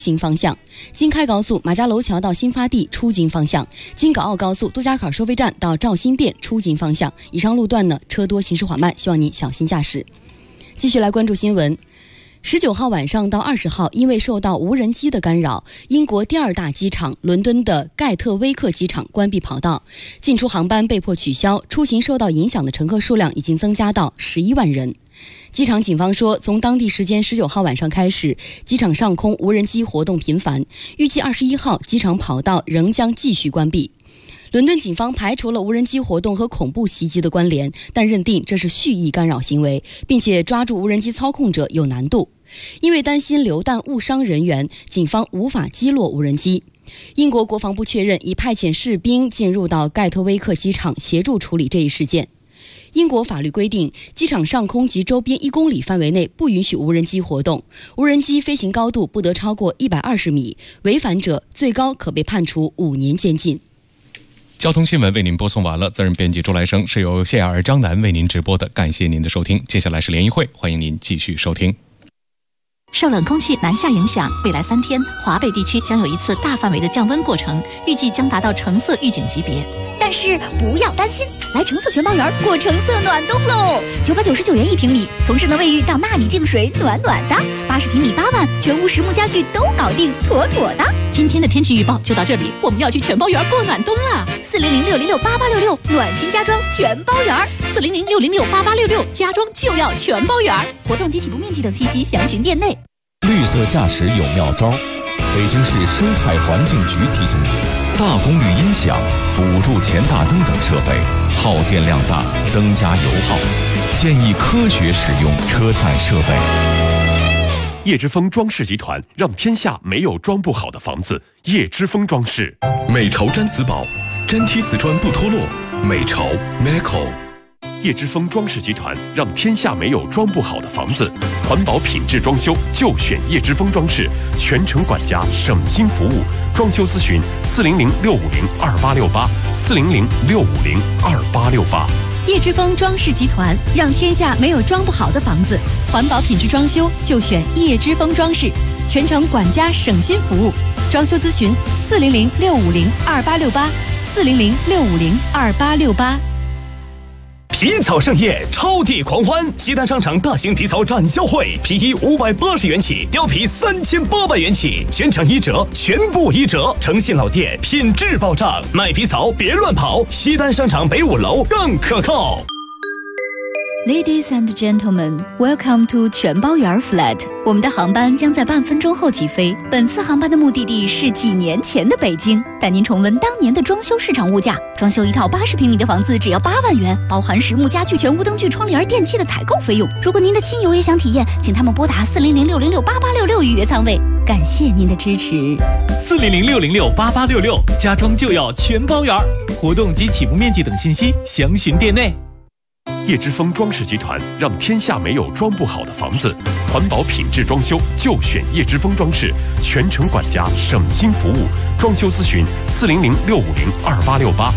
经方向，京开高速马家楼桥到新发地出京方向，京港澳高速杜家坎收费站到肇兴店出京方向。以上路段呢，车多行驶缓慢，希望您小心驾驶。继续来关注新闻。19号晚上到20号，因为受到无人机的干扰，英国第二大机场伦敦的盖特威克机场关闭跑道，进出航班被迫取消，出行受到影响的乘客数量已经增加到11万人。机场警方说，从当地时间19号晚上开始，机场上空无人机活动频繁，预计21号机场跑道仍将继续关闭。伦敦警方排除了无人机活动和恐怖袭击的关联，但认定这是蓄意干扰行为，并且抓住无人机操控者有难度。因为担心流弹误伤人员，警方无法击落无人机。英国国防部确认已派遣士兵进入到盖特威克机场协助处理这一事件。英国法律规定，机场上空及周边1公里范围内不允许无人机活动，无人机飞行高度不得超过120米，违反者最高可被判处5年监禁。 交通新闻为您播送完了，责任编辑周来生，是由谢雅儿、张楠为您直播的，感谢您的收听。接下来是联谊会，欢迎您继续收听。 受冷空气南下影响，未来3天，华北地区将有一次大范围的降温过程，预计将达到橙色预警级别。 但是不要担心，来橙色全包园过橙色暖冬喽！999元1平米，从智能卫浴到纳米净水，暖暖的。80平米8万，全屋实木家具都搞定，妥妥的。 今天的天气预报就到这里，我们要去全包园过暖冬了。 400-606-8866，暖心家装全包园。 400-606-8866，家装就要全包园。 活动及起步面积等信息详询店内。 绿色驾驶有妙招，北京市生态环境局提醒您：大功率音响、辅助前大灯等设备耗电量大，增加油耗，建议科学使用车载设备。 叶之峰装饰集团让天下没有装不好的房子。叶之峰装饰，美潮毡瓷宝，粘贴瓷砖不脱落，美潮 Meco。叶之峰装饰集团让天下没有装不好的房子，环保品质装修就选叶之峰装饰，全程管家，省心服务。装修咨询400-650-2868 400-650-2868。 叶之峰装饰集团让天下没有装不好的房子，环保品质装修就选叶之峰装饰，全程管家，省心服务。装修咨询400-650-2868 400-650-2868。 皮草盛宴，超地狂欢！西单商场大型皮草展销会，皮衣580元起，貂皮3800元起，全场1折，全部1折。诚信老店，品质保障，卖皮草别乱跑。西单商场北5楼更可靠。 Ladies and gentlemen, welcome to 全包园 flat。我们的航班将在半分钟后起飞。本次航班的目的地是几年前的北京，带您重温当年的装修市场物价。装修一套80平米的房子只要8万元，包含实木家具、全屋灯具、窗帘、电器的采购费用。如果您的亲友也想体验，请他们拨打400-606-8866预约舱位。感谢您的支持。 400-606-8866，家装就要全包园。活动及起步面积等信息详询店内。 叶之峰装饰集团让天下没有装不好的房子，环保品质装修就选叶之峰装饰，全程管家，省心服务。装修咨询400-650-2868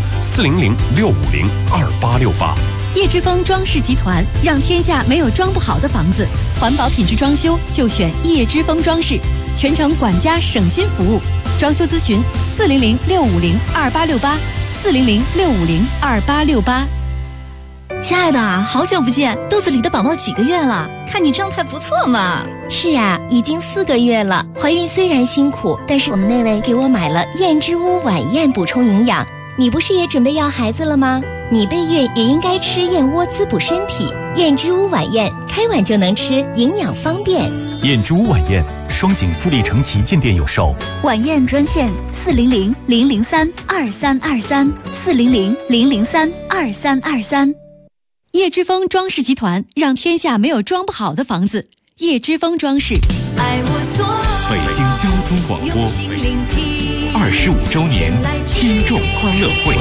400-650-2868。 叶之峰装饰集团让天下没有装不好的房子，环保品质装修就选叶之峰装饰，全程管家，省心服务。装修咨询400-650-2868 400-650-2868。 亲爱的，好久不见，肚子里的宝宝几个月了？看你状态不错嘛。 是啊，已经4个月了。怀孕虽然辛苦，但是我们那位给我买了燕之屋晚宴补充营养。你不是也准备要孩子了吗？你备孕也应该吃燕窝滋补身体。燕之屋晚宴，开碗就能吃，营养方便。 燕之屋晚宴，双井富力城旗舰店有售。 晚宴专线400-003-2323 400-003-2323。 叶之峰装饰集团让天下没有装不好的房子。叶之峰装饰。 北京交通广播25周年听众欢乐会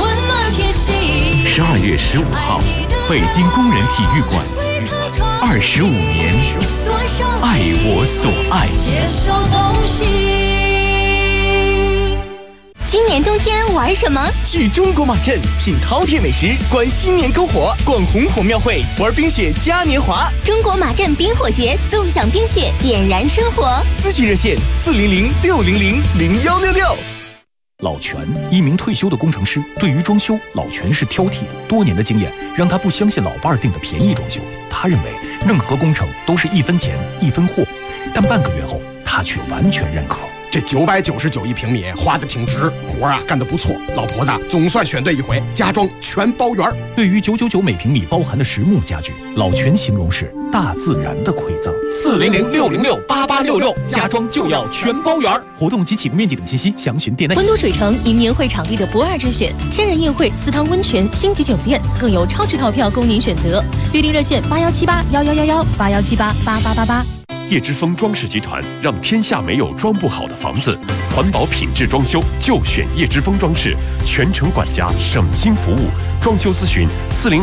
，12月15号，北京工人体育馆，25年，爱我所爱。 今年冬天天玩什么？ 去中国马镇品饕餮美食，观新年篝火，逛红火庙会，玩冰雪嘉年华。 中国马镇冰火节，纵享冰雪，点燃生活。 咨询热线400-600-0166。 老全，一名退休的工程师，对于装修，老全是挑剔的。多年的经验让他不相信老伴儿订的便宜装修，他认为任何工程都是1分钱1分货。但半个月后，他却完全认可。 这999一平米花的挺值，活啊干得不错。老婆子总算选对一回，家装全包圆。 对于999每平米包含的实木家具，老全形容是大自然的馈赠。 400-600-8866，家装就要全包圆。 活动及起步面积等信息详询店内。 温都水城迎年会场地的不二之选，千人宴会、4汤温泉、星级酒店，更有超值套票供您选择。预订热线8178111181788888。 叶之峰装饰集团让天下没有装不好的房子，环保品质装修就选叶之峰装饰，全程管家，省心服务。装修咨询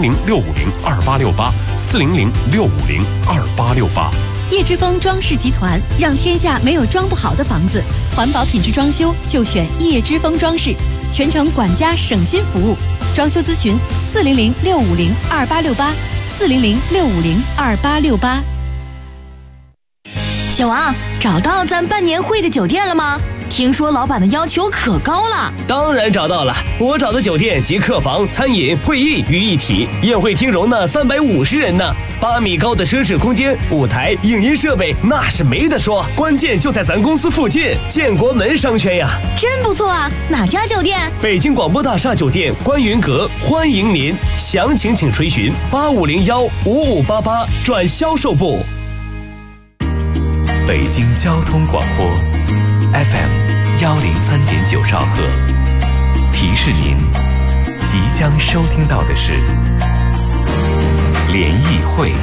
400-650-2868，400-650-2868。 叶之峰装饰集团让天下没有装不好的房子，环保品质装修就选叶之峰装饰，全程管家，省心服务。装修咨询400-650-2868，400-650-2868。 小王，找到咱办年会的酒店了吗？听说老板的要求可高了。 当然找到了，我找的酒店集客房、餐饮、会议于一体，宴会厅容纳350人呢，8米高的奢侈空间，舞台、影音设备那是没得说，关键就在咱公司附近，建国门商圈呀。 真不错啊，哪家酒店？ 北京广播大厦酒店观云阁，欢迎您，详情请垂询8501-5588转销售部。 北京交通广播 FM103.9兆赫，提示您即将收听到的是联谊会。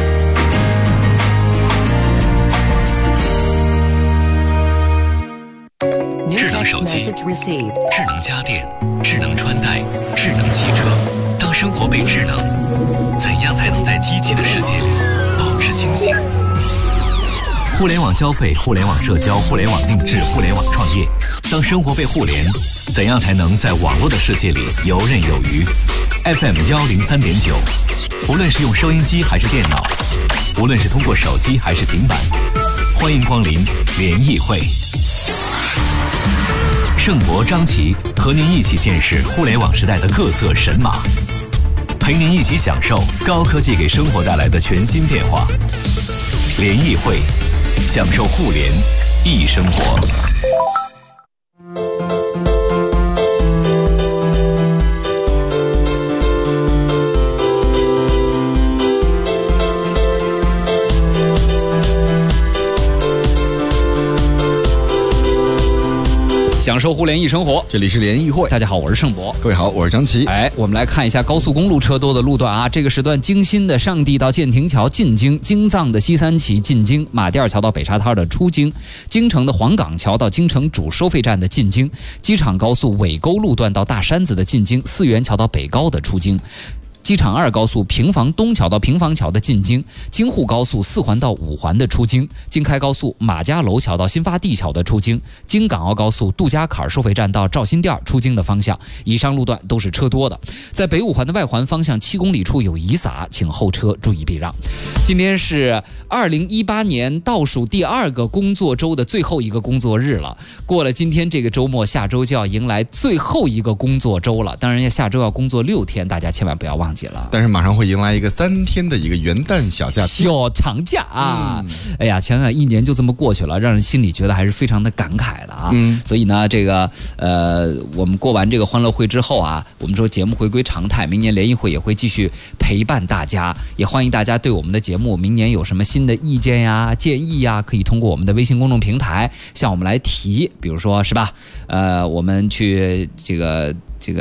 智能手机、智能家电、智能穿戴、智能汽车，当生活被智能，怎样才能在机器的世界里保持清醒？互联网消费、互联网社交、互联网定制、互联网创业，当生活被互联，怎样才能在网络的世界里游刃有余？ FM103.9，无论是用收音机还是电脑，无论是通过手机还是平板，欢迎光临联谊会。盛博、张琪和您一起见识互联网时代的各色神马，陪您一起享受高科技给生活带来的全新变化。联谊会，享受互联易生活。 享受互联易生活， 这里是联谊会。 大家好，我是盛博。 各位好，我是张琪。 我们来看一下高速公路车多的路段啊。这个时段，京新的上地到建亭桥进京，京藏的西三旗进京，马甸桥到北沙滩的出京，京城的黄岗桥到京城主收费站的进京，机场高速尾沟路段到大山子的进京，四元桥到北高的出京。机场2高速平房东桥到平房桥的进京，京沪高速4环到5环的出京，京开高速马家楼桥到新发地桥的出京，京港澳高速杜家坎收费站到肇新店出京的方向，以上路段都是车多的。在北5环的外环方向7公里处有遗撒，请后车注意避让。今天是2018年倒数第2个工作周的最后一个工作日了，过了今天这个周末，下周就要迎来最后一个工作周了。当然下周要工作6天，大家千万不要忘记了。 但是马上会迎来一个3天的一个元旦小假期、 小长假啊！哎呀，想想一年就这么过去了，让人心里觉得还是非常的感慨的啊。所以呢，这个我们过完这个欢乐会之后啊，我们说节目回归常态，明年联谊会也会继续陪伴大家，也欢迎大家对我们的节目明年有什么新的意见呀、建议呀，可以通过我们的微信公众平台向我们来提，比如说是吧？我们去这个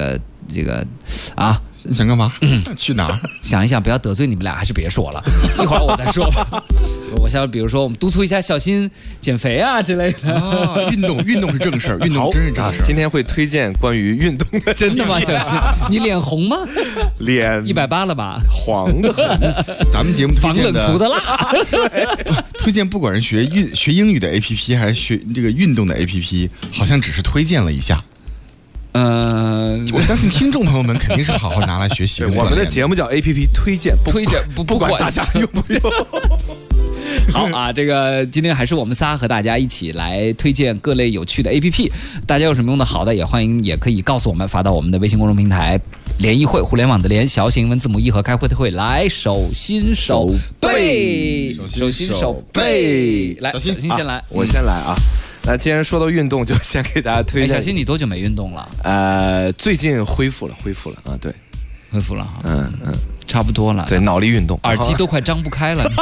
啊。 你想干嘛？去哪儿？ 想一想，不要得罪你们俩，还是别说了，一会儿我再说吧。我想，比如说，我们督促一下小新减肥啊之类的。 啊，运动是正事儿，运动真是正事儿。 今天会推荐关于运动的。 真的吗，小新？你脸红吗？ 脸 180了吧？ 黄的很。 咱们节目推荐的防冷涂的蜡。 推荐不管是学英语的 APP 还是学这个运动的 APP， 好像只是推荐了一下。 我相信听众朋友们肯定是好好拿来学习。 我们的节目叫 APP 推荐，不管大家用不用。 好啊，这个今天还是我们仨和大家一起来推荐各类有趣的 APP， 大家有什么用的好的也欢迎，也可以告诉我们，发到我们的微信公众平台联谊会，互联网的联，小写英文字母一和开会的会，来手心手背，手心手背，来，小新先来， 我先来啊。那既然说到运动，就先给大家推荐。 小新，你多久没运动了？ 最近恢复了啊，对， 恢复了哈，差不多了。 对，脑力运动， 耳机都快张不开了。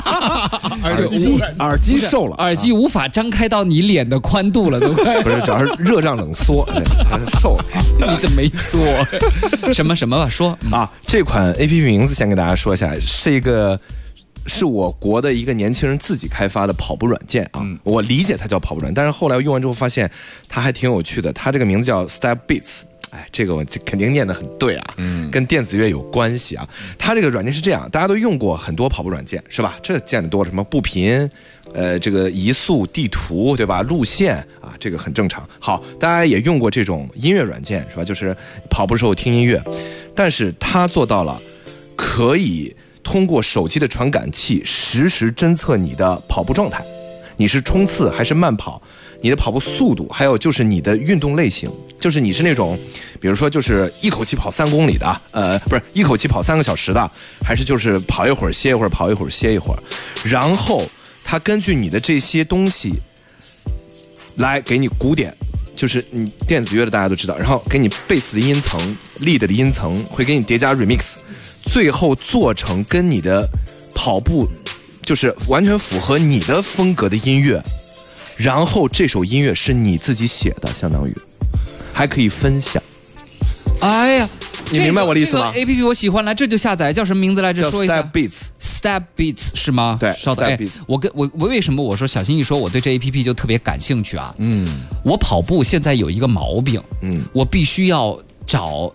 耳机瘦了， 耳机无法张开到你脸的宽度了，都快。 不是，主要是热胀冷缩，还是瘦了啊。 你怎么没缩？什么吧？说啊，这款 APP 名字先给大家说一下，是我国的一个年轻人自己开发的跑步软件啊。我理解它叫跑步软件，但是后来用完之后发现它还挺有趣的。它这个名字叫 Step Beats。这个我肯定念得很对啊，跟电子乐有关系啊。它这个软件是这样，大家都用过很多跑步软件是吧？这见得多了，什么步频，这个移速地图，对吧？路线啊，这个很正常。好，大家也用过这种音乐软件是吧？就是跑步时候听音乐，但是它做到了可以通过手机的传感器实时侦测你的跑步状态，你是冲刺还是慢跑，你的跑步速度，还有就是你的运动类型，就是你是那种比如说就是一口气跑3公里的，不是一口气跑3个小时的，还是就是跑一会儿歇一会儿，跑一会儿歇一会儿，然后它根据你的这些东西来给你鼓点，就是你电子乐的大家都知道，然后给你贝斯的音层、lead的音层，会给你叠加 remix， 最后做成跟你的跑步就是完全符合你的风格的音乐，然后这首音乐是你自己写的，相当于还可以分享。 哎呀， 你明白我的意思吗？ 这个 APP 我喜欢，来这就下载，叫什么名字来着？说一下。 叫 Step Beats。Step Beats 是吗？ 对。 稍等，我为什么我说小新一说我对这 APP 就特别感兴趣啊？我跑步现在有一个毛病，我必须要找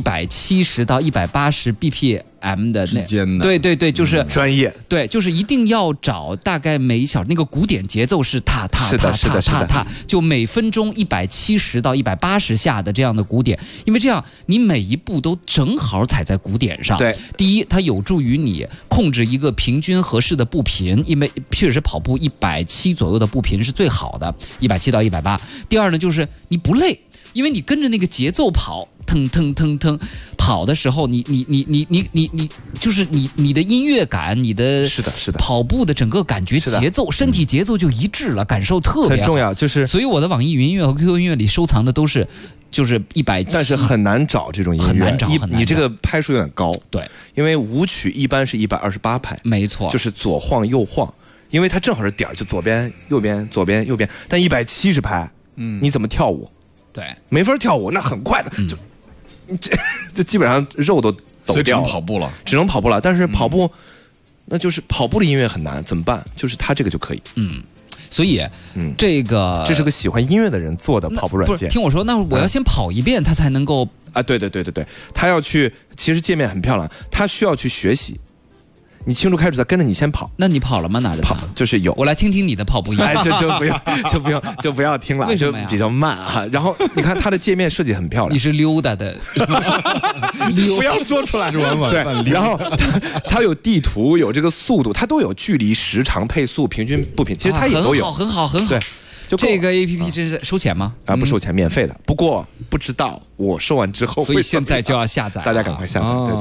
170到180 BPM 的之间的， 对，就是专业， 对，就是一定要找大概每小时那个鼓点节奏是踏踏踏踏踏踏，就每分钟170到180下的这样的鼓点，因为这样你每一步都正好踩在鼓点上。 对， 第一，它有助于你控制一个平均合适的步频，因为确实跑步170左右的步频是最好的，170到180。第二呢，就是你不累。因为你跟着那个节奏跑，腾腾腾腾跑的时候，你就是你的音乐感，你的是的跑步的整个感觉节奏，身体节奏就一致了，感受特别好， 很重要。就是所以我的网易云音乐和 QQ 音乐里收藏的都是就是170， 但是很难找这种音乐， 很难找。 你这个拍数有点高， 对， 因为舞曲一般是128拍， 没错， 就是左晃右晃，因为它正好是点儿，就左边右边左边右边，但170拍，你怎么跳舞？ 对， 没法跳舞，那很快的，就基本上肉都抖掉了， 所以只能跑步了。 但是跑步，那就是跑步的音乐很难，怎么办？就是它这个就可以。 所以，这是个喜欢音乐的人做的跑步软件。 不是，听我说，那我要先跑一遍，它才能够啊？对，他要去，其实界面很漂亮，他需要去学习。你清楚开始在跟着你先跑， 那你跑了吗？哪着跑就是有， 我来听听你的跑步音。 就不要听了，就比较慢啊。然后你看它的界面设计很漂亮， 你是溜达的， 不要说出来， 是玩晚饭。 对，然后它有地图，有这个速度，它都有距离、时长、配速、平均步频，其实它也都有， 很好。 对，就这个 APP 这是收钱吗？ 不收钱，免费的。不过不知道我收完之后， 所以现在就要下载， 大家赶快下载。对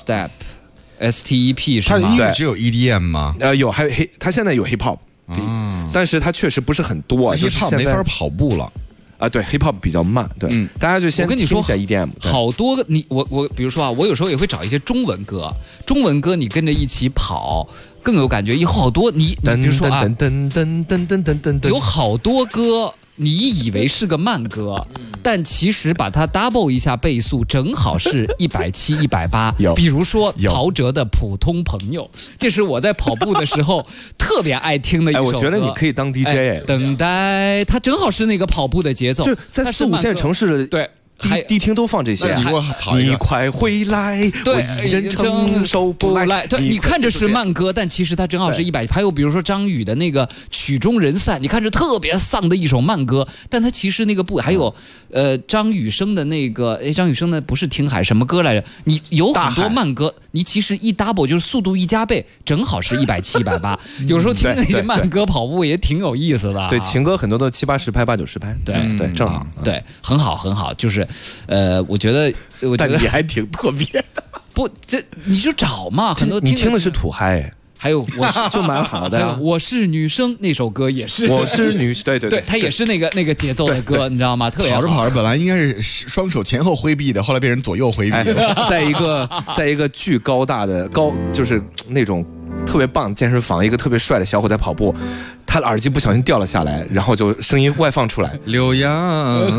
，Step。STEP 是吗？ 它的音乐只有 EDM 吗？ 有，还有它现在有 Hip Hop，但是它确实不是很多啊，就是 Hip Hop 没法跑步了啊。对 ，Hip Hop 比较慢，对，大家就先我跟你说听一下 EDM， 好多我比如说啊，我有时候也会找一些中文歌你跟着一起跑更有感觉。有好多你比如说啊，有好多歌。你以为是个慢歌，但其实把它 double 一下倍速，正好是170、180。比如说陶喆的《普通朋友》，这是我在跑步的时候特别爱听的一首歌。 我觉得你可以当 DJ。 等待，它正好是那个跑步的节奏。 就在4、5线城市的对。 迪厅都放这些。你快回来， 对， 人承受不来。 对，你看着是慢歌，但其实它正好是100。还有比如说张宇的那个曲终人散，你看着特别丧的一首慢歌，但它其实那个不，还有张雨生的那个，张雨生的不是听海什么歌来着？你有很多慢歌，你其实一 double 就是速度一加倍，正好是170、180。有时候听那些慢歌跑步也挺有意思的。 对，情歌很多都70、80拍、80、90拍。对，正好。 对，很好，很好。就是我觉得但你还挺特别的。 不，这你就找嘛，很多你听的是土嗨。 还有我是就蛮好的， 我是女生那首歌也是， 我是女，对， 它也是那个节奏的歌，你知道吗？特别好。 跑着跑着，本来应该是双手前后挥臂的，后来被人左右挥臂了。 在一个巨高大的就是那种特别棒的健身房，一个特别帅的小伙在跑步，他的耳机不小心掉了下来，然后就声音外放出来， 刘洋。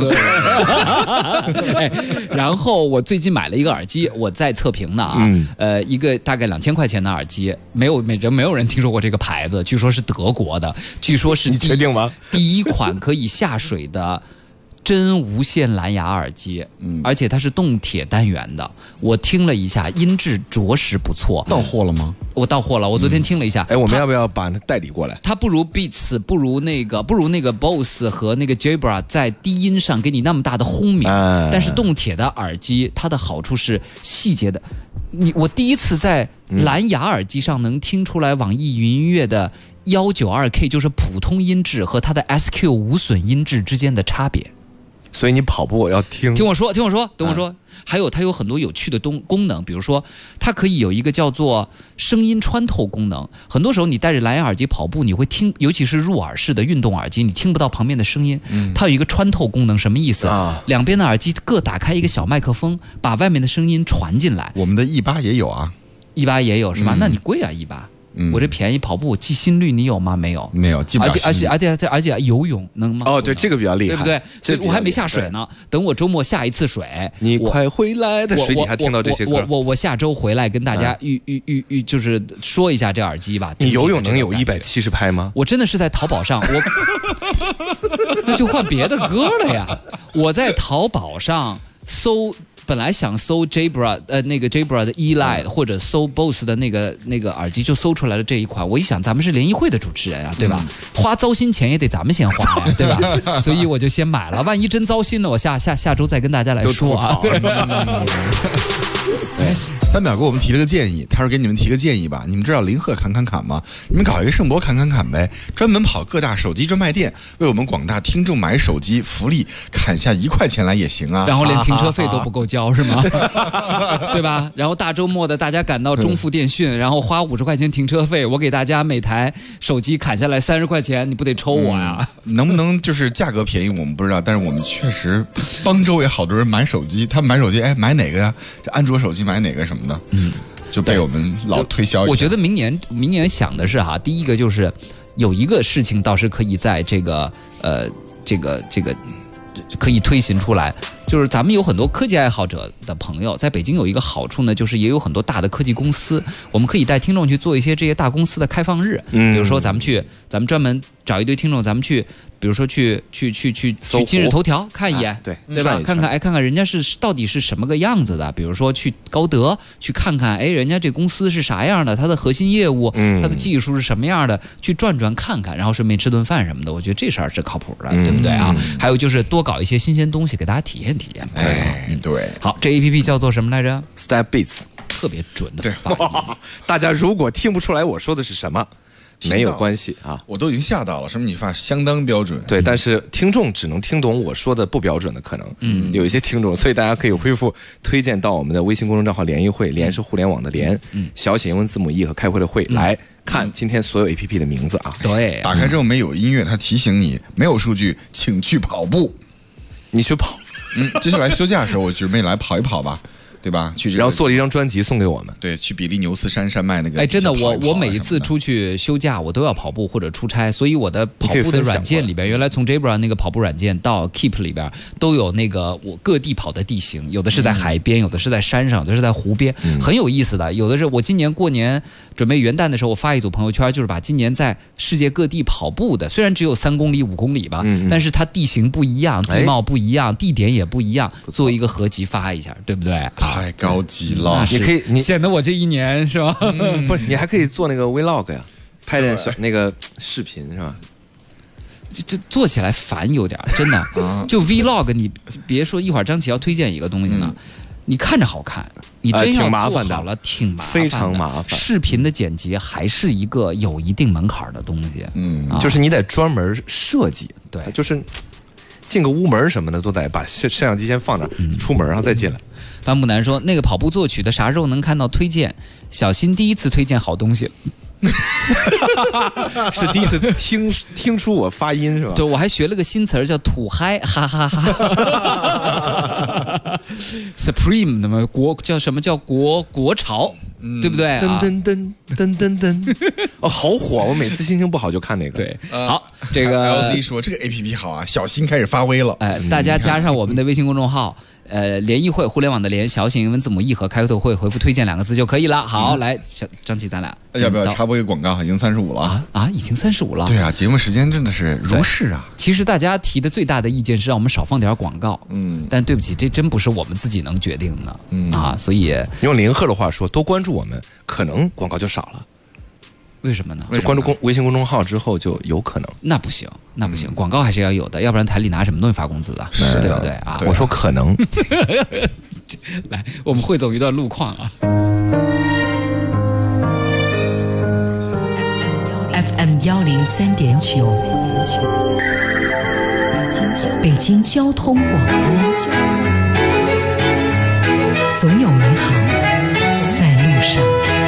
然后我最近买了一个耳机，我在测评呢啊，一个大概2000块钱的耳机，没有人听说过这个牌子，据说是德国的，据说是你确定吗？ 第一款可以下水的真无线蓝牙耳机，而且它是动铁单元的。我听了一下，音质着实不错。 到货了吗？ 我到货了，我昨天听了一下。 我们要不要把它代理过来？ 它不如 Beats， 不如那个 Bose 和那个 Jabra 在低音上给你那么大的轰鸣，但是动铁的耳机它的好处是细节的。我第一次在蓝牙耳机上能听出来网易云音乐的192K 就是普通音质和它的 SQ 无损音质之间的差别。 所以你跑步我要听我说，等我说，还有它有很多有趣的功能，比如说它可以有一个叫做声音穿透功能。很多时候你戴着蓝牙耳机跑步，你会听，尤其是入耳式的运动耳机，你听不到旁边的声音。它有一个穿透功能，什么意思？两边的耳机各打开一个小麦克风，把外面的声音传进来。 我们的E8也有啊 ，E8也有是吧？那你贵啊E8。我这便宜跑步，我记心率你有吗？没有， 记不了。 而且游泳能吗？ 对，这个比较厉害， 对不对？所以我还没下水呢，等我周末下一次水， 你快回来，在水底还听到这些歌。 我下周回来跟大家就是说一下这耳机吧。 你游泳能有170拍吗？ 我真的是在淘宝上，那就换别的歌了呀。我在淘宝上搜。本来想搜 Jabra 那个 Jabra 的 E-Lite 或者搜 Bose 的那个耳机，就搜出来了这一款。我一想，咱们是联谊会的主持人啊，对吧？花糟心钱也得咱们先花呀，对吧？所以我就先买了，万一真糟心了，我下周再跟大家来说啊。 3秒给我们提了个建议，他说给你们提个建议吧。你们知道林鹤侃吗？你们搞一个盛博侃呗，专门跑各大手机专卖店，为我们广大听众买手机福利砍下1块钱来也行啊。 然后连停车费都不够交是吗？对吧？然后大周末的大家赶到中富电讯，然后花50块钱停车费，我给大家每台手机砍下来30块钱，你不得抽我呀？ 能不能就是价格便宜我们不知道，但是我们确实帮周围好多人买手机，他们买手机买哪个呀？这安卓手机买哪个什么的，就被我们老推销一下。 我觉得明年想的是哈，第一个就是有一个事情倒是可以在这个可以推行出来，就是咱们有很多科技爱好者的朋友，在北京有一个好处呢，就是也有很多大的科技公司，我们可以带听众去做一些这些大公司的开放日，比如说咱们专门找一堆听众，咱们去，比如说去今日头条看一眼，对吧？看看人家是到底是什么个样子的，比如说去高德去看看，人家这公司是啥样的，它的核心业务，它的技术是什么样的，去转看看，然后顺便吃顿饭什么的，我觉得这事儿是靠谱的，对不对啊？还有就是多搞一些新鲜东西给大家体验体验。 对。 好，这 APP 叫做什么来着 ？Step Beats， 特别准的发音。 大家如果听不出来我说的是什么，没有关系啊， 我都已经吓到了。什么你发相当标准， 对，但是听众只能听懂我说的不标准的可能，有一些听众，所以大家可以恢复推荐到我们的微信公众账号联谊会，联是互联网的联，小写英文字母 E 和开会的会，来看今天所有 APP 的名字啊。 对， 打开之后没有音乐，它提醒你没有数据，请去跑步。 你去跑。 接下来休假的时候，我准备来跑一跑吧。 对吧？去然后做了一张专辑送给我们。 对，去比利牛斯山脉那个。 真的，我每一次出去休假，我都要跑步或者出差，所以我的跑步的软件里边，原来从 Jabra 那个跑步软件到 Keep 里边都有那个我各地跑的地形，有的是在海边，有的是在山上，有的是在湖边，很有意思的。有的是我今年过年准备元旦的时候，我发一组朋友圈，就是把今年在世界各地跑步的，虽然只有3公里、5公里吧，但是它地形不一样，地貌不一样，地点也不一样，做一个合集发一下，对不对？ 太高级了， 你可以， 你显得我这一年是吧？ 不是，你还可以做那个 vlog 呀，拍点小那个视频是吧？ 这做起来烦有点，真的。就 vlog， 你别说一会儿张琪要推荐一个东西呢，你看着好看，你真要做好了，挺麻烦的， 非常麻烦。 视频的剪辑还是一个有一定门槛的东西， 就是你得专门设计， 对， 就是进个屋门什么的都得把摄像机先放那，出门然后再进来。 范木南说：“那个跑步作曲的啥时候能看到推荐？小新第一次推荐好东西。” 是第一次听出我发音是吧？ 对，我还学了个新词儿叫土嗨，哈哈哈。Supreme 那么叫什么叫国潮，对不对？ 噔噔噔噔噔噔，哦，好火！我每次心情不好就看那个。 对，好，这个 LZ 说这个 APP 好啊，小新开始发威了。 大家加上我们的微信公众号。联谊会，互联网的联，小写英文字母 E 和开头会，回复推荐2个字就可以了。好，来，张琪，咱俩要不要插播一个广告？已经35了啊，已经35了。 对啊，节目时间真的是如是啊。 其实大家提的最大的意见是让我们少放点广告，但对不起，这真不是我们自己能决定的，所以用林鹤的话说，多关注我们，可能广告就少了。 为什么呢？ 就关注微信公众号之后就有可能。 那不行，那不行，广告还是要有的，要不然台里拿什么东西发工资啊？对不对啊？ 我说可能。 来，我们汇总一段路况啊。 FM 103.9，北京交通广播，总有美好在路上。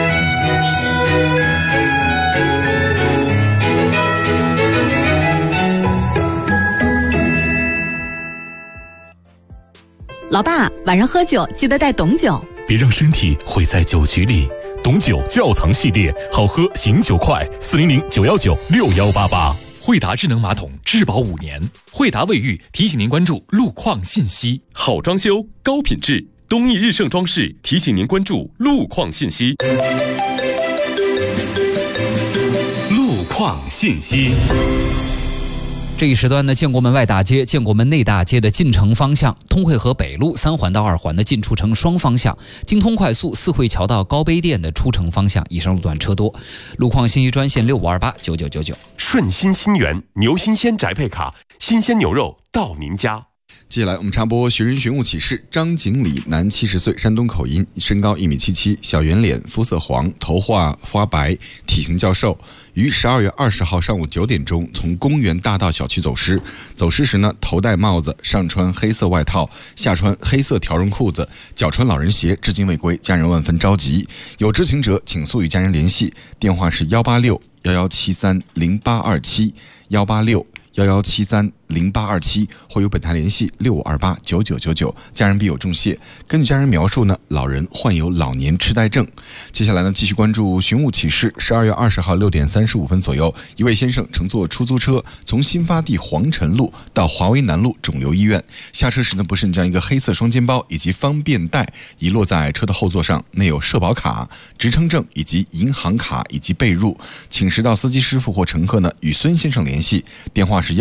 老爸，晚上喝酒记得带董酒， 别让身体毁在酒局里。董酒窖藏系列，好喝醒酒快，400-919-6188。 惠达智能马桶质保5年。惠达卫浴提醒您关注路况信息。 好装修，高品质，东益日盛装饰提醒您关注路况信息。路况信息。 这一时段的建国门外大街、建国门内大街的进城方向，通惠河北路3环到2环的进出城双方向，京通快速四惠桥到高碑店的出城方向，以上路段车多。路况信息专线65289999。 顺心新源牛新鲜宅配卡，新鲜牛肉到您家。 接下来我们插播寻人寻物启事。张锦礼，男70岁，山东口音，身高1.77米，小圆脸，肤色黄，头发花白，体型较瘦，于12月20号上午9点钟从公园大道小区走失。走失时呢，头戴帽子，上穿黑色外套，下穿黑色条绒裤子，脚穿老人鞋，至今未归，家人万分着急。有知情者请速与家人联系，电话是186-1173-0827，186-1173-0827，或与本台联系65289999，家人必有重谢。根据家人描述呢，老人患有老年痴呆症。接下来呢，继续关注寻物启事。12月20号6点35分左右，一位先生乘坐出租车从新发地黄辰路到华威南路肿瘤医院，下车时呢，不慎将一个黑色双肩包以及方便袋遗落在车的后座上，内有社保卡、职称证以及银行卡以及被褥，请实到司机师傅或乘客呢与孙先生联系，电话是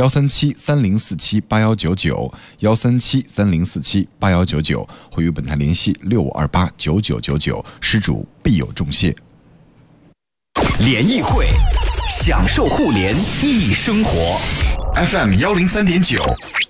137-3047-8199，137-3047-8199，或与本台联系65289999，失主必有重谢。 联谊会，享受互联易生活。 FM 103.9。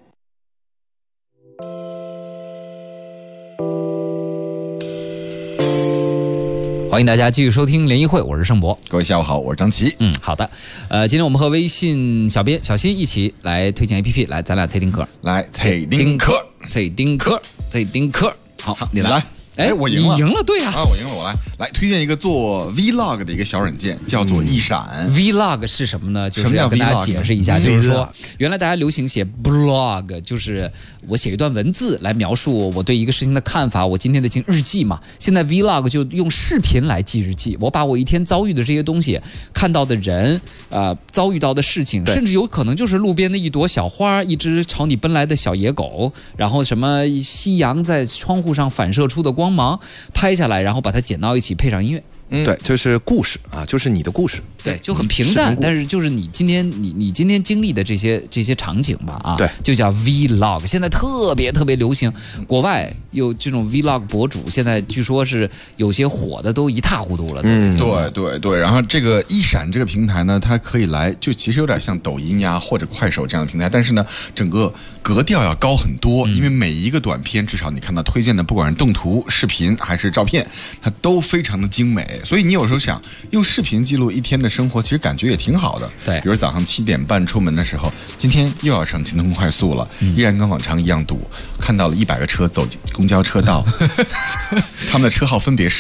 欢迎大家继续收听联谊会，我是盛博。 各位下午好，我是张琪。 好的。今天我们和微信小编小新一起来推荐 APP， 来，咱俩猜丁壳。 来，猜丁壳。 好，你来。 哎，我赢了， 你赢了，对呀。 我赢了，我来推荐一个做 Vlog 的一个小软件，叫做一闪。 Vlog 是什么呢？就是要跟大家解释一下，就是说，原来大家流行写 blog， 就是我写一段文字来描述我对一个事情的看法，我今天的日记嘛。现在 Vlog 就用视频来记日记，我把我一天遭遇的这些东西、看到的人、遭遇到的事情，甚至有可能就是路边的一朵小花、一只朝你奔来的小野狗，然后什么夕阳在窗户上反射出的光芒，拍下来，然后把它剪到一起，配上音乐。 对，就是故事啊，就是你的故事， 对，就很平淡，但是就是你今天经历的这些场景吧，啊， 对， 就叫 Vlog， 现在特别流行，国外有这种 Vlog 博主，现在据说是有些火的都一塌糊涂了， 对，然后这个一闪这个平台呢，它可以来，就其实有点像抖音呀或者快手这样的平台，但是呢，整个格调要高很多，因为每一个短片，至少你看到推荐的，不管是动图、视频还是照片，它都非常的精美。所以你有时候想用视频记录一天的生活，其实感觉也挺好的。 对， 比如早上7点半出门的时候，今天又要上京通快速了，依然跟往常一样堵，看到了100个车走公交车道，他们的车号分别是，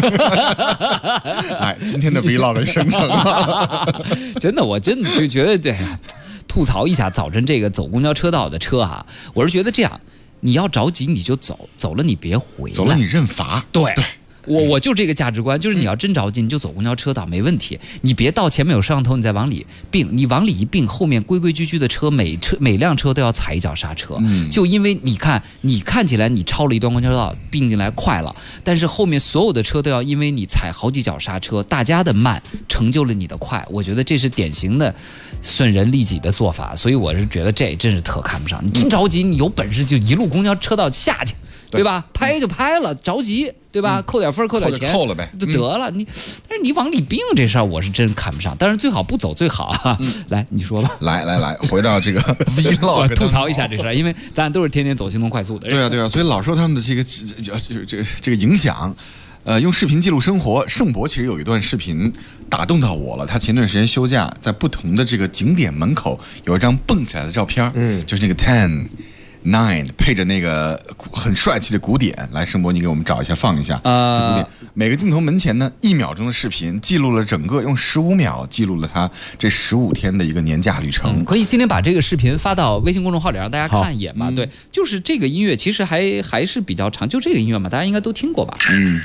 来，今天的 Vlog 生成了， 真的，我真的就觉得对，吐槽一下早晨这个走公交车道的车啊，我是觉得这样，你要着急你就走，走了你别回来， 走了你认罚， 对。我就这个价值观，就是你要真着急，你就走公交车道没问题，你别到前面有摄像头你再往里并，你往里一并，后面规规矩矩的车每辆车都要踩一脚刹车，就因为你看起来你超了一段公交道并进来快了，但是后面所有的车都要因为你踩好几脚刹车，大家的慢成就了你的快，我觉得这是典型的损人利己的做法，所以我是觉得这真是特看不上，你真着急，你有本事就一路公交车道下去，对吧？拍就拍了，着急，对吧？扣点分，扣点钱， 扣了呗， 就得了。但是你往里并这事儿，我是真看不上。当然最好不走最好啊。来，你说吧。 来，回到这个 Vlog， 我吐槽一下这事儿，因为咱都是天天走京通快速的人。 对啊，所以老说他们的这个影响。用视频记录生活，盛博其实有一段视频打动到我了。他前段时间休假，在不同的这个景点门口有一张蹦起来的照片，就是那个 10、9配着那个很帅气的鼓点。来，盛博，你给我们找一下，放一下。每个镜头门前呢，1秒钟的视频记录了整个，用15秒记录了他这15天的一个年假旅程。 可以今天把这个视频发到微信公众号里，让大家看一眼吧。对，就是这个音乐其实还是比较长，就这个音乐嘛，大家应该都听过吧。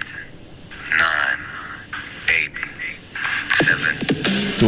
对，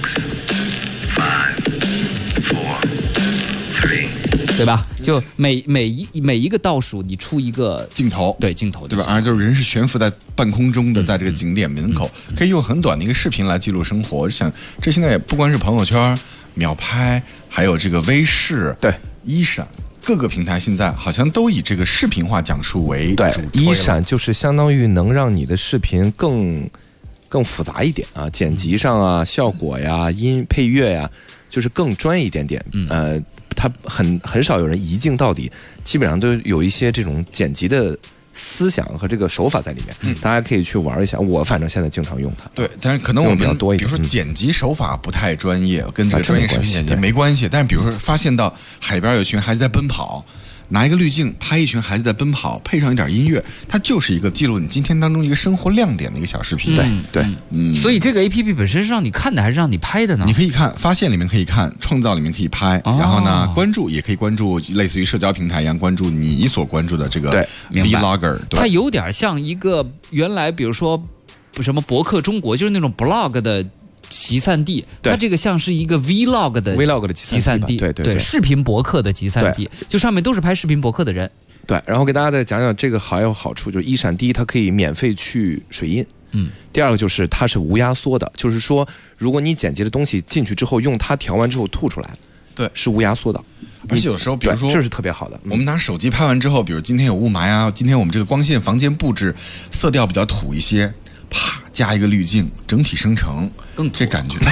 对吧？就每一个倒数，你出一个镜头， 对镜头， 对吧？就是人是悬浮在半空中的，在这个景点门口，可以用很短的一个视频来记录生活。我想，这现在也不光是朋友圈、秒拍，还有这个微视、一闪。各个平台现在好像都以这个视频化讲述为主。 对，一闪就是相当于能让你的视频更复杂一点啊，剪辑上啊、效果呀、音配乐呀，就是更专业一点点。它很少有人一镜到底，基本上都有一些这种剪辑的思想和这个手法在里面，大家可以去玩一下。我反正现在经常用它。 对，但是可能我们比较多一点。 比如说剪辑手法不太专业，跟这个专业视频剪辑没关系。但是比如说发现到海边有一群孩子在奔跑，拿一个滤镜拍一群孩子在奔跑，配上一点音乐，它就是一个记录你今天当中一个生活亮点的一个小视频。 对， 所以这个 APP 本身是让你看的还是让你拍的呢？ 你可以看，发现里面可以看，创造里面可以拍，然后呢，关注也可以关注，类似于社交平台一样关注你所关注的这个 Vlogger。 它有点像一个原来比如说什么博客中国，就是那种 blog 的集散地，它这个像是一个 Vlog 的集散地，对，视频博客的集散地，就上面都是拍视频博客的人。 对，然后给大家再讲讲这个还有好处，就是一闪，第一，它可以免费去水印。第二个就是它是无压缩的，就是说如果你剪辑的东西进去之后，用它调完之后吐出来， 对， 是无压缩的。 而且有时候，比如说， 这是特别好的。 我们拿手机拍完之后，比如今天有雾霾啊，今天我们这个光线房间布置色调比较土一些，啪加一个滤镜，整体生成更这感觉。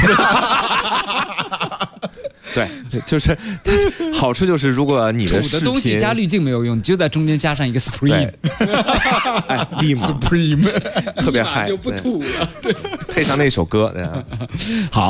对，就是好处就是，如果你的土的东西加滤镜没有用，你就在中间加上一个 Supreme， 立马 Supreme 特别嗨， 就不土了。对， 配上那首歌。 好，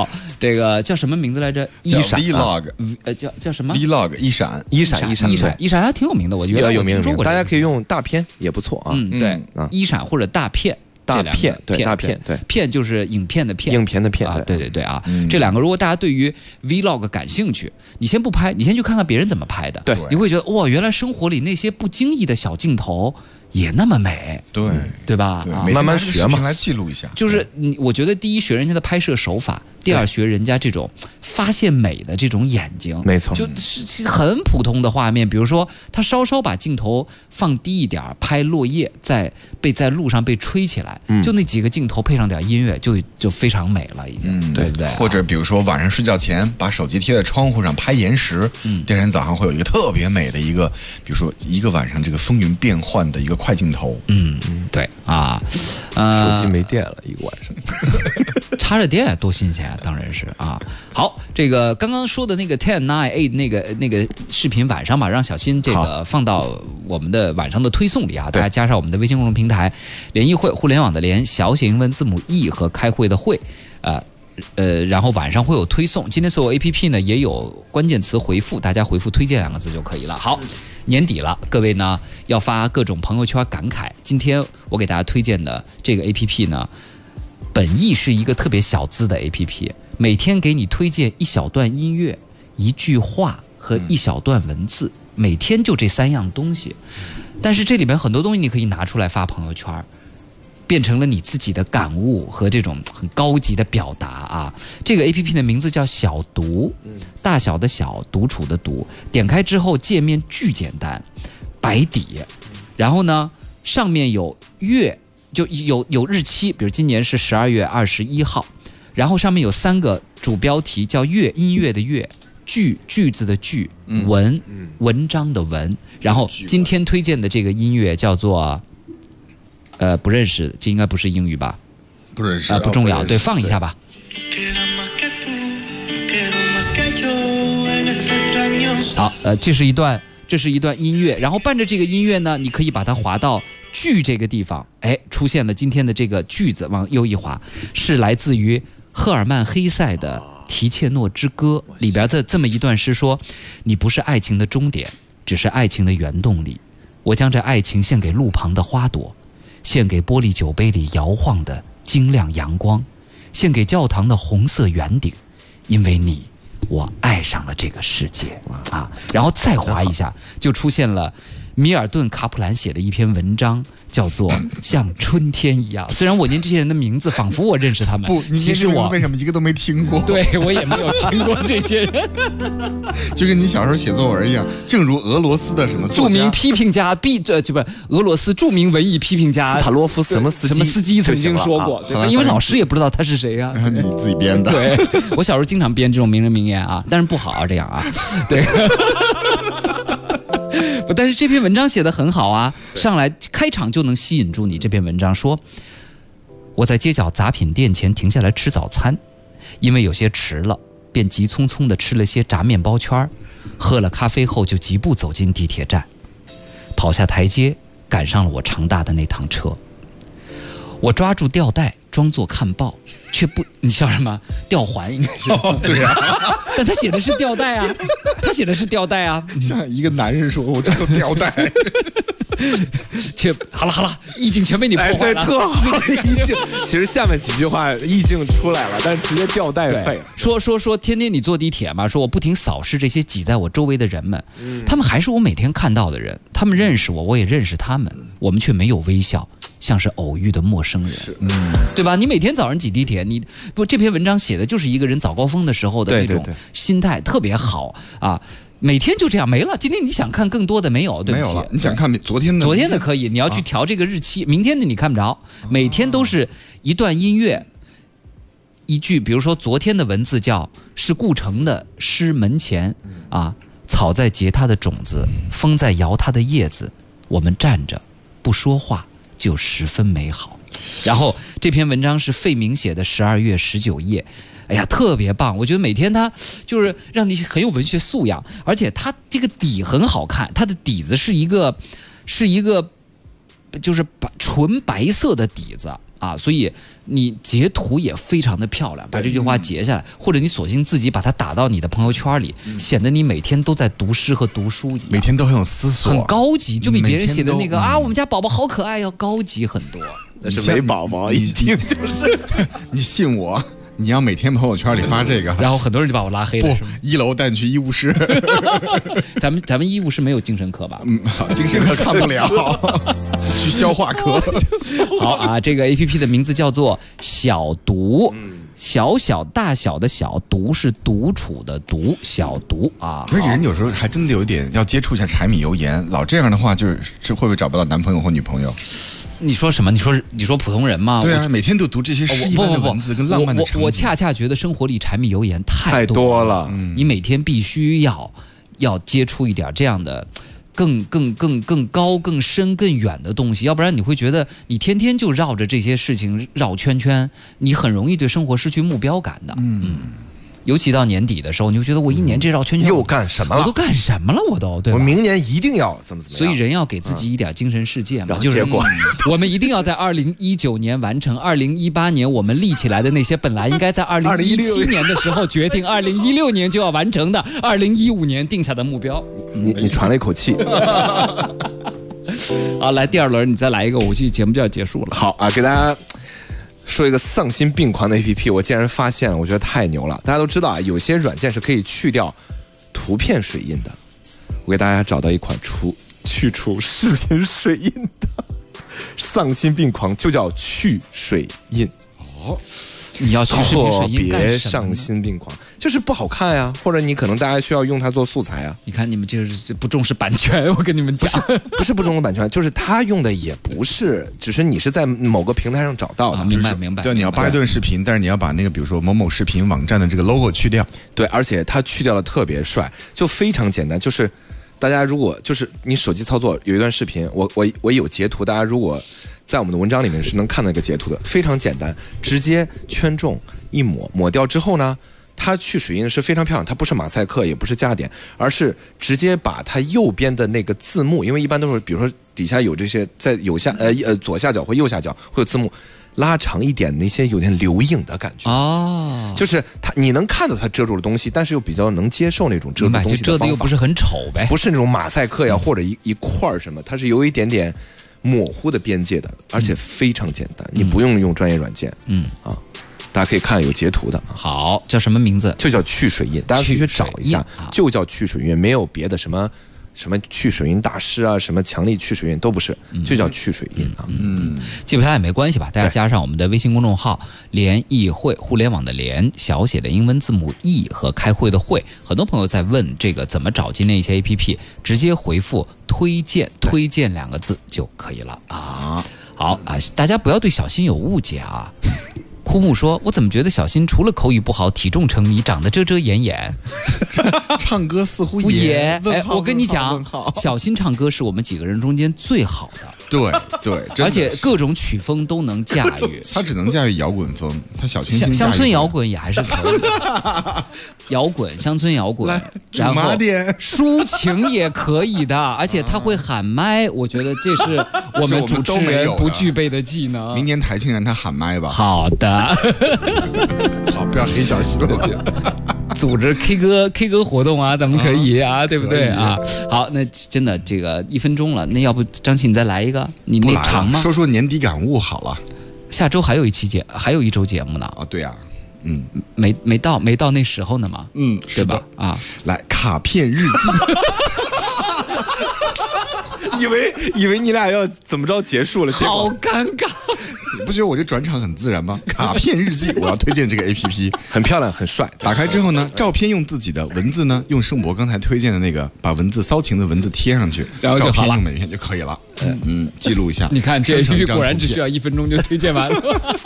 这个叫什么名字来着？ 一闪 Vlog， 叫什么 ？Vlog 一闪还挺有名的，我觉得有名，大家可以用大片也不错啊。 对啊，一闪或者大片。 大片， 片就是影片的片， 影片的片啊，对啊，这两个如果大家对于 Vlog 感兴趣，你先不拍，你先去看看别人怎么拍的， 对， 你会觉得哇，原来生活里那些不经意的小镜头也那么美，对吧？ 慢慢学嘛， 来记录一下。 就是我觉得第一学人家的拍摄手法，第二学人家这种发现美的这种眼睛， 没错， 就是很普通的画面，比如说他稍稍把镜头放低一点，拍落叶在路上被吹起来，就那几个镜头配上点音乐，就非常美了，已经，对不对？ 或者比如说晚上睡觉前把手机贴在窗户上拍岩石，第二天早上会有一个特别美的一个，比如说一个晚上这个风云变幻的一个快镜头， 对啊， 手机没电了一个晚上， 插着电多新鲜啊，当然是啊。好，这个刚刚说的那个 10, 9, 8那个视频晚上吧，让小新这个放到我们的晚上的推送里啊，大家加上我们的微信公众平台联谊会，互联网的联，小写英文字母 E 和开会的会，然后晚上会有推送。今天所有 APP 呢也有关键词回复，大家回复推荐2个字就可以了。好，年底了，各位呢要发各种朋友圈感慨。今天我给大家推荐的这个 APP 呢，本意是一个特别小资的 APP， 每天给你推荐一小段音乐、一句话和一小段文字，每天就这3样东西。但是这里面很多东西你可以拿出来发朋友圈，变成了你自己的感悟和这种很高级的表达啊。这个 APP 的名字叫小读，大小的小，独处的独。点开之后界面巨简单，白底，然后呢上面有月，就有日期，比如今年是12月21号，然后上面有3个主标题，叫乐，音乐的乐，句子的句，文章的文。然后今天推荐的这个音乐叫做不认识，这应该不是英语吧？ 不认识不重要，对，放一下吧。好，这是一段音乐，然后伴着这个音乐呢，你可以把它滑到句这个地方，出现了今天的这个句子，往右一滑，是来自于赫尔曼·黑塞的《提切诺之歌》里边的这么一段诗说：“你不是爱情的终点，只是爱情的原动力。我将这爱情献给路旁的花朵，献给玻璃酒杯里摇晃的晶亮阳光，献给教堂的红色圆顶，因为你，我爱上了这个世界啊！”然后再滑一下，就出现了米尔顿·卡普兰写的一篇文章，叫做《像春天一样》。虽然我念这些人的名字，仿佛我认识他们，其实我为什么一个都没听过？ 对，我也没有听过这些人。 就跟你小时候写作文一样，正如俄罗斯的什么著名批评家俄罗斯著名文艺批评家斯塔洛夫什么斯基曾经说过，对，因为老师也不知道他是谁啊， 然后你自己编的。 对，我小时候经常编这种名人名言啊，但是不好啊，这样啊，对。但是这篇文章写得很好啊，上来开场就能吸引住你。这篇文章说，我在街角杂品店前停下来吃早餐，因为有些迟了，便急匆匆地吃了些炸面包圈，喝了咖啡后就疾步走进地铁站，跑下台阶，赶上了我常搭的那趟车。我抓住吊带装作看报，却不，你笑什么？吊环应该是， 对啊， 但他写的是吊带啊，他写的是吊带啊， 像一个男人说：“我这个吊带。” 却好了，意境全被你破坏了， 对，特好意境。其实下面几句话意境出来了，但是直接吊带废了。 说，天天你坐地铁嘛，说我不停扫视这些挤在我周围的人们，他们还是我每天看到的人，他们认识我，我也认识他们，我们却没有微笑，像是偶遇的陌生人，对吧？你每天早上挤地铁，这篇文章写的就是一个人早高峰的时候的那种心态，特别好啊。每天就这样没了。今天你想看更多的没有？对不起， 没有了。你想看昨天的可以，你要去调这个日期。明天的你看不着。每天都是一段音乐，一句，比如说昨天的文字叫是顾城的诗门前啊，草在结它的种子，风在摇它的叶子，我们站着不说话就十分美好。然后这篇文章是费明写的12月19页。哎呀，特别棒！我觉得每天他就是让你很有文学素养，而且他这个底很好看，他的底子是一个就是纯白色的底子啊，所以你截图也非常的漂亮，把这句话截下来，或者你索性自己把它打到你的朋友圈里，显得你每天都在读诗和读书一样， 每天都很有思索， 很高级，就比别人写的那个我们家宝宝好可爱要高级很多。 那是没宝宝，一听就是你信我。你要每天朋友圈里发这个， 然后很多人就把我拉黑了。 不，1楼带你去医务室。 咱们医务室没有精神科吧？ 精神科看不了，去消化科。 好啊，这个 APP 的名字叫做小读，小小大小的小，读是独处的读，小读啊。 而且人有时候还真的有一点要接触一下柴米油盐，老这样的话，就是会不会找不到男朋友或女朋友？ 你说什么？你说普通人吗？ 对啊，每天都读这些诗一般的文字跟浪漫的场景。 我恰恰觉得生活里柴米油盐太多了， 你每天必须要接触一点这样的更高、更深、更远的东西，要不然你会觉得你天天就绕着这些事情绕圈圈，你很容易对生活失去目标感的。尤其到年底的时候，你就觉得我一年这绕圈圈又干什么了？ 我都干什么了？对吧？ 我明年一定要怎么样？ 所以人要给自己一点精神世界嘛，就是我们一定要在2019年完成2018年我们立起来的那些本来应该在2017年的时候决定2016年就要完成的2015年定下的目标。 你喘了一口气。 好，来第2轮，你再来一个，我这节目就要结束了。 好啊，给大家说一个丧心病狂的 APP， 我竟然发现了，我觉得太牛了。大家都知道啊，有些软件是可以去掉图片水印的。我给大家找到一款去除视频水印的丧心病狂，就叫去水印。 你要去视频水印干什么？ 别丧心病狂，就是不好看呀，或者你可能大家需要用它做素材啊。 你看你们这是不重视版权，我跟你们讲， 不是不重视版权，就是他用的也不是，只是你是在某个平台上找到的。 明白。 对，你要扒一段视频，但是你要把那个比如说某某视频网站的这个 logo 去掉。 对，而且它去掉的特别帅，就非常简单。就是大家如果就是你手机操作有一段视频，我有截图，大家如果在我们的文章里面是能看到一个截图的，非常简单，直接圈中一抹掉之后呢，它去水印是非常漂亮，它不是马赛克，也不是加点，而是直接把它右边的那个字幕，因为一般都是比如说底下有这些，在左下角或右下角会有字幕，拉长一点，那些有点留影的感觉就是你能看到它遮住的东西，但是又比较能接受那种遮住东西的方法， 遮的又不是很丑呗， 不是那种马赛克呀或者一块什么，它是有一点点模糊的边界的，而且非常简单，你不用专业软件，大家可以看有截图的。 好，叫什么名字？ 就叫去水印，大家可以去找一下，就叫去水印，没有别的什么去水印大师啊，什么强力去水印都不是，就叫去水印啊。 记不下也没关系吧，大家加上我们的微信公众号联谊会，互联网的联，小写的英文字母 E 和开会的会。很多朋友在问这个怎么找今天一些 APP， 直接回复推荐2个字就可以了啊。好啊，大家不要对小新有误解啊。枯木说：“我怎么觉得小新除了口语不好，体重成谜，长得遮遮掩掩， 唱歌似乎也…… 我跟你讲，小新唱歌是我们几个人中间最好的。” 对， 而且各种曲风都能驾驭。 他只能驾驭摇滚风，他小清新乡村摇滚也还是可以。摇滚、乡村摇滚，然后抒情也可以的，而且他会喊麦，我觉得这是我们主持人不具备的技能。 明年台庆让他喊麦吧。 好的。 好，不要黑小新了。 组织 K 歌活动啊，咱们可以啊，对不对啊？好，那真的这个1分钟了，那要不张琪你再来一个？你那长吗？ 说说年底感悟好了。 下周还有一周节目呢。 对呀。 没到那时候呢嘛。对吧？啊， 来卡片日记。 以为你俩要怎么着结束了， 好尴尬。 你不觉得我这转场很自然吗？卡片日记，我要推荐这个 APP， 很漂亮，很帅。 打开之后呢，照片用自己的，文字呢用盛博刚才推荐的那个，把文字骚情的文字贴上去， 然后就好了， 照片用每篇就可以了。记录一下。 你看这 APP 果然只需要1分钟就推荐完了。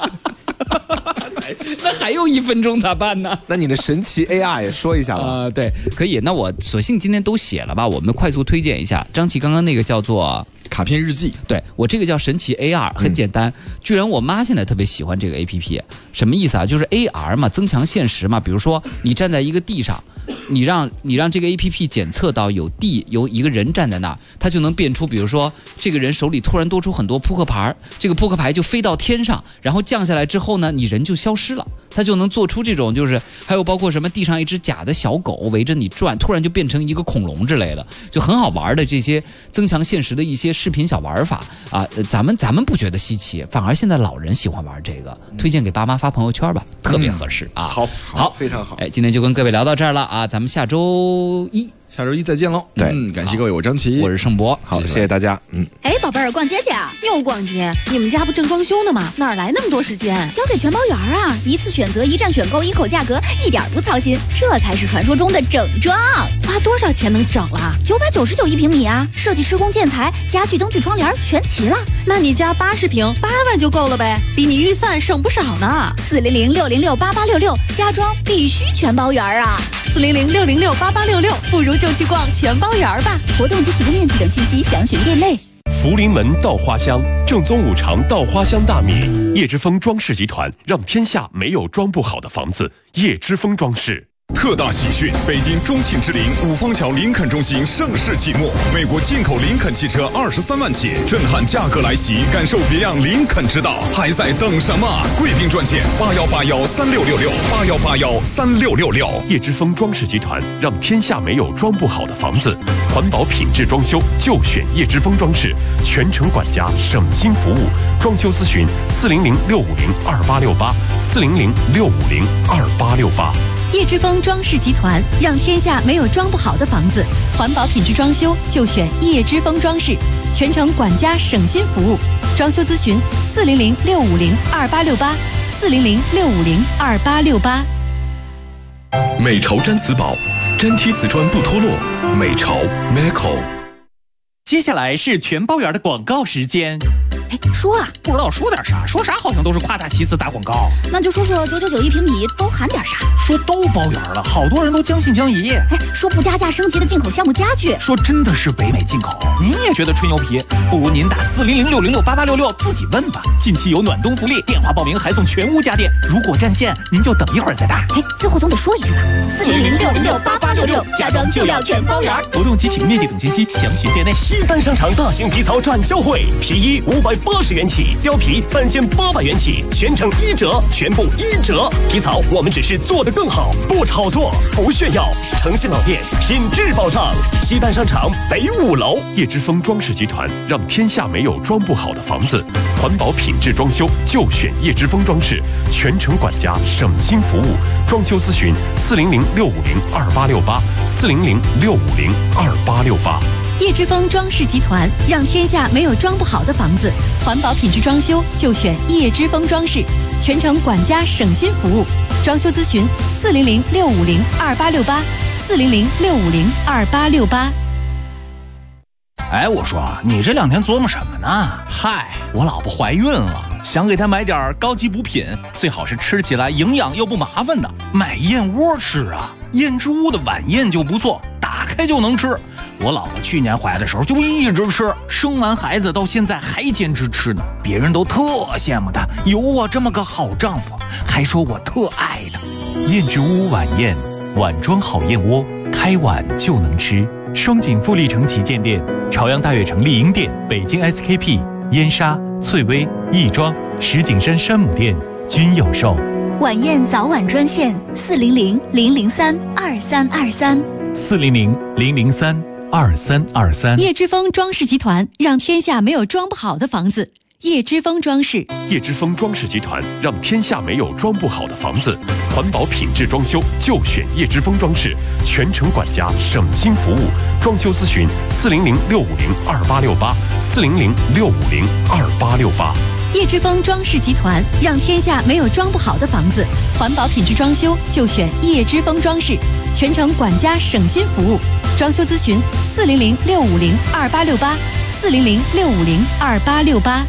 那还用1分钟咋办呢？ 那你的神奇 AR 也说一下吧。 对，可以。那我索性今天都写了吧，我们快速推荐一下。张琪刚刚那个叫做卡片日记， 对，我这个叫神奇 AR， 很简单。居然我妈现在特别喜欢这个 APP， 什么意思啊？就是 AR 嘛，增强现实嘛。比如说你站在一个地上， 你让这个 APP 检测到有一个人站在那儿，它就能变出，比如说这个人手里突然多出很多扑克牌，这个扑克牌就飞到天上，然后降下来之后呢，你人就消失了。它就能做出这种，就是还有包括什么地上一只假的小狗围着你转，突然就变成一个恐龙之类的，就很好玩的这些增强现实的一些视频小玩法啊，咱们不觉得稀奇，反而现在老人喜欢玩这个，推荐给爸妈发朋友圈吧，特别合适啊。 好，非常好。 哎，今天就跟各位聊到这儿了啊，咱们下周一再见喽。 对， 感谢各位，我张琪， 我是盛博， 好，谢谢大家。 哎，宝贝儿，逛街去啊？ 又逛街？你们家不正装修呢吗？哪来那么多时间？ 交给全包园啊！一次选择，一站选购，一口价格，一点不操心，这才是传说中的整装。 花多少钱能整了 ？999一平米啊！设计、施工、建材、家具、灯具、窗帘全齐了。 那你家80平8万就够了呗，比你预算省不少呢。 400-606-8866，家装必须全包园啊 ！400-606-8866，不如就去逛全包园吧。 活动及起步面积等信息详询店内。 福临门稻花香，正宗五常稻花香大米。叶之峰装饰集团，让天下没有装不好的房子。叶之峰装饰。 特大喜讯！北京中信之林五方桥林肯中心盛世启幕，美国进口林肯汽车23万起，震撼价格来袭，感受别样林肯之道，还在等什么？贵宾专线81813666，81813666。 叶之峰装饰集团，让天下没有装不好的房子。环保品质装修就选叶之峰装饰，全程管家，省心服务。装修咨询400-650-2868，400-650-2868。 叶之峰装饰集团，让天下没有装不好的房子。环保品质装修就选叶之峰装饰，全程管家省心服务。装修咨询400-650-2868，400-650-2868。 美潮毡瓷宝，粘贴瓷砖不脱落。美潮 Meco。 接下来是全包园的广告时间。 哎，说啊， 不知道说点啥，说啥好像都是夸大其词打广告。 那就说999一平米都含点啥？ 说都包圆了，好多人都将信将疑。 哎，说不加价升级的进口项目家具， 说真的是北美进口，您也觉得吹牛皮？不如您打400-606-8866自己问吧。近期有暖冬福利，电话报名还送全屋家电。如果占线，您就等一会儿再打。 哎，最后总得说一句吧，400-606-8866，家装就要全包圆。 活动及起步面积等信息详询店内。西单商场大型皮草展销会，皮衣580元起，貂皮3800元起，全程1折，全部1折。皮草我们只是做得更好，不炒作，不炫耀，诚信老店，品质保障。西单商场北5楼。 叶之峰装饰集团，让天下没有装不好的房子。环保品质装修就选叶之峰装饰，全程管家，省心服务。装修咨询400-650-2868，400-650-2868。 叶之峰装饰集团，让天下没有装不好的房子。环保品质装修就选叶之峰装饰，全程管家省心服务。装修咨询400-650-2868，400-650-2868。 哎，我说你这2天琢磨什么呢？嗨，我老婆怀孕了，想给她买点高级补品，最好是吃起来营养又不麻烦的。买燕窝吃啊，燕之屋的晚宴就不错，打开就能吃。我老婆去年怀的时候就一直吃，生完孩子到现在还坚持吃呢，别人都特羡慕她有我这么个好丈夫，还说我特爱她。燕之屋晚宴，碗装好燕窝，开碗就能吃。双井富力城旗舰店、朝阳大悦城丽婴店、北京 SKP、燕莎、翠微、亦庄、石景山山姆店均有售。 晚宴早晚专线 400-003-2323，400-003-2323。叶之峰装饰集团，让天下没有装不好的房子。叶之峰装饰， 叶之峰装饰集团，让天下没有装不好的房子。环保品质装修就选叶之峰装饰，全程管家，省心服务。装修咨询400-650-2868，400-650-2868。 叶之峰装饰集团，让天下没有装不好的房子。环保品质装修就选叶之峰装饰，全程管家省心服务。装修咨询400-650-2868，400-650-2868。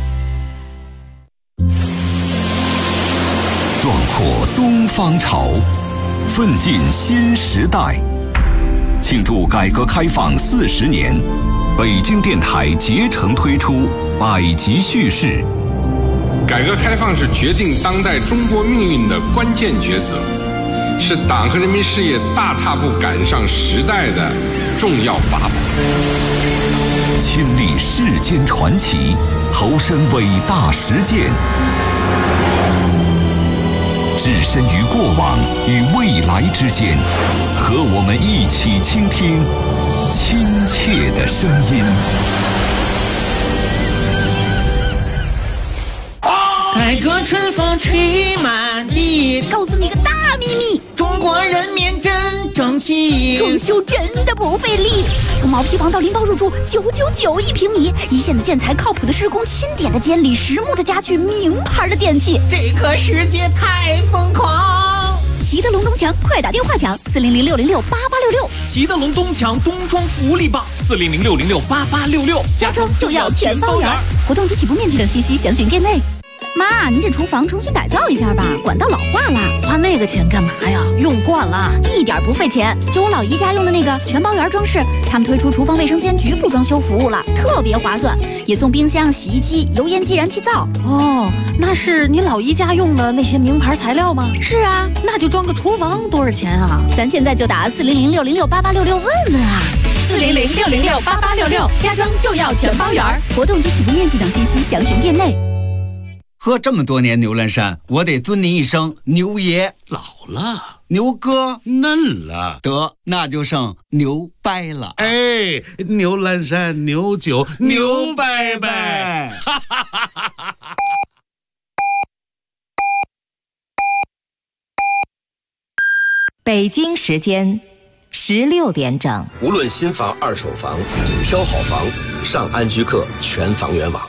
壮阔东方潮，奋进新时代。庆祝改革开放40年，北京电台竭诚推出百集叙事。 改革开放是决定当代中国命运的关键抉择， 是党和人民事业大踏步赶上时代的重要法宝。 亲历世间传奇，投身伟大实践，置身于过往与未来之间，和我们一起倾听亲切的声音。 改革春风吹满地， 告诉你个大秘密， 中国人民真争气， 装修真的不费力。从毛坯房到拎包入住，999一平米，一线的建材，靠谱的施工，钦点的监理，实木的家具，名牌的电器， 这个世界太疯狂。 齐德龙东墙，快打电话抢400-606-8866。 齐德龙东墙冬装福利棒，400-606-8866， 家装就要全包圆。活动及起步面积等信息详询店内。妈，您这厨房重新改造一下吧，管道老化了。 花那个钱干嘛呀？用惯了， 一点不费钱。就我老姨家用的那个全包圆装饰，他们推出厨房卫生间局部装修服务了，特别划算，也送冰箱、洗衣机、油烟机、燃气灶。 哦，那是你老姨家用的那些名牌材料吗？ 是啊， 那就装个厨房多少钱啊？ 咱现在就打400-606-8866问问啊。 400-606-8866， 家装就要全包圆。活动及起步面积等信息详询店内。 喝这么多年牛栏山，我得尊您一声牛爷。 老了， 牛哥嫩了， 得那就剩牛掰了。 哎，牛栏山牛酒牛掰掰。 北京时间16点整。 无论新房二手房，挑好房上安居客全房源网。